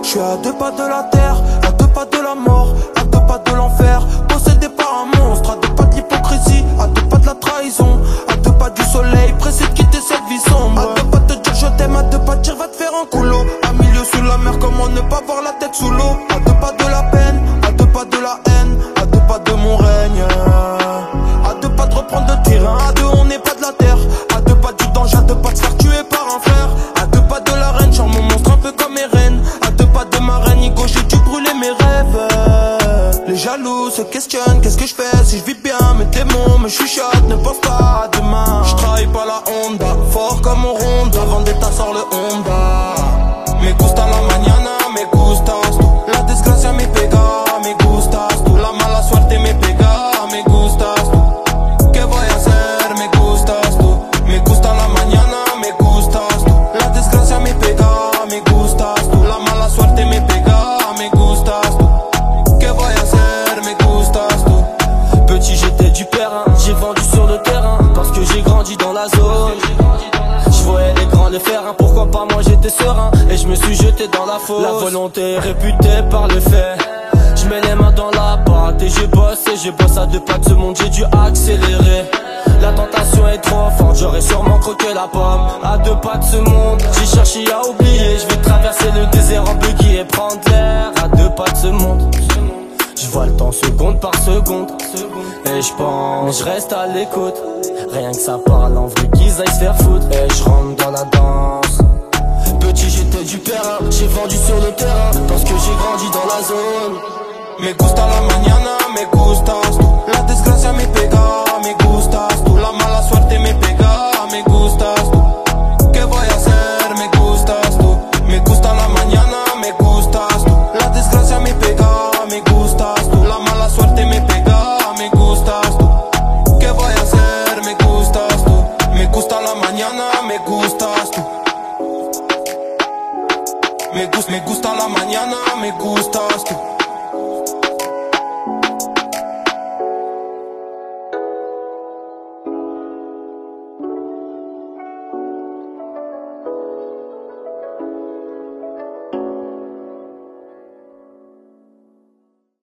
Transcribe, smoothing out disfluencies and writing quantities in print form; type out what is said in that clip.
Je suis à 2 pas de la terre, à 2 pas de la mort, à 2 pas de l'enfer. Possédé par un monstre, à 2 pas de l'hypocrisie, à 2 pas de la trahison, à 2 pas du soleil, pressé de quitter cette vie sombre. À 2 pas de te dire je t'aime, à 2 pas de dire va te faire un coulo. À milieu sous la mer, comment ne pas voir la tête sous l'eau. À 2 pas de la peine, à 2 pas de la haine, à 2 pas de mon règne, à 2 pas de reprendre le terrain, à 2 on n'est pas de la terre, à 2 pas du danger, à 2 pas de se faire tuer par un frère, à 2 pas de la reine, genre mon monstre un peu comme Eren, à 2 pas de ma reine, Igo j'ai dû brûler mes rêves. Les jaloux se questionnent, qu'est-ce que je fais si je vis bien, mes démons me chuchotent, ne pense pas à demain. Je trahis pas la Honda, fort comme on ronde, la vendetta sort le Honda. Me gusta la mañana, me gustas tú, la desgracia me pega, me gustas tú, la mala suerte me pega, me gustas tú. ¿Qué voy a hacer? Me gustas tú. Me gusta la mañana, me gustas tú, la desgracia me pega, me gustas tú, la mala suerte me pega, me gustas tú. ¿Qué voy a hacer? Me gustas tú. Petit j'étais du périn, j'ai vendu sur le terrain, parce que j'ai grandi dans la zone. Je voyais les grands les faire, pourquoi pas moi j'étais serein, et je me suis jeté dans la fosse. La volonté est réputée par le fait. Je mets les mains dans la pâte et je bosse à 2 pas de ce monde, j'ai dû accélérer. La tentation est trop forte, j'aurais sûrement croqué la pomme. À 2 pas de ce monde, j'ai cherché à oublier. Je vais traverser le désert en buggy et prendre l'air. À 2 pas de ce monde, je vois le temps seconde par seconde, et je pense, je reste à l'écoute. Rien que ça parle en vrai qu'ils aillent se faire foutre, et je rentre dans la danse. Petit j'étais du périn, j'ai vendu sur le terrain, parce que j'ai grandi dans la zone. Me gusta la mañana, me gustas tú, la desgracia me pega, me gustas tú, la mala suerte me pega, me gustas tú. ¿Qué voy a hacer? Me gustas tú. Me gusta la mañana, me gustas tú, la desgracia me pega, me gustas tú, la mala suerte me pega, me gustas tú. ¿Qué voy a hacer? Me gustas tú. Me gusta la mañana, me gustas tú. Me gusta la mañana, me gusta.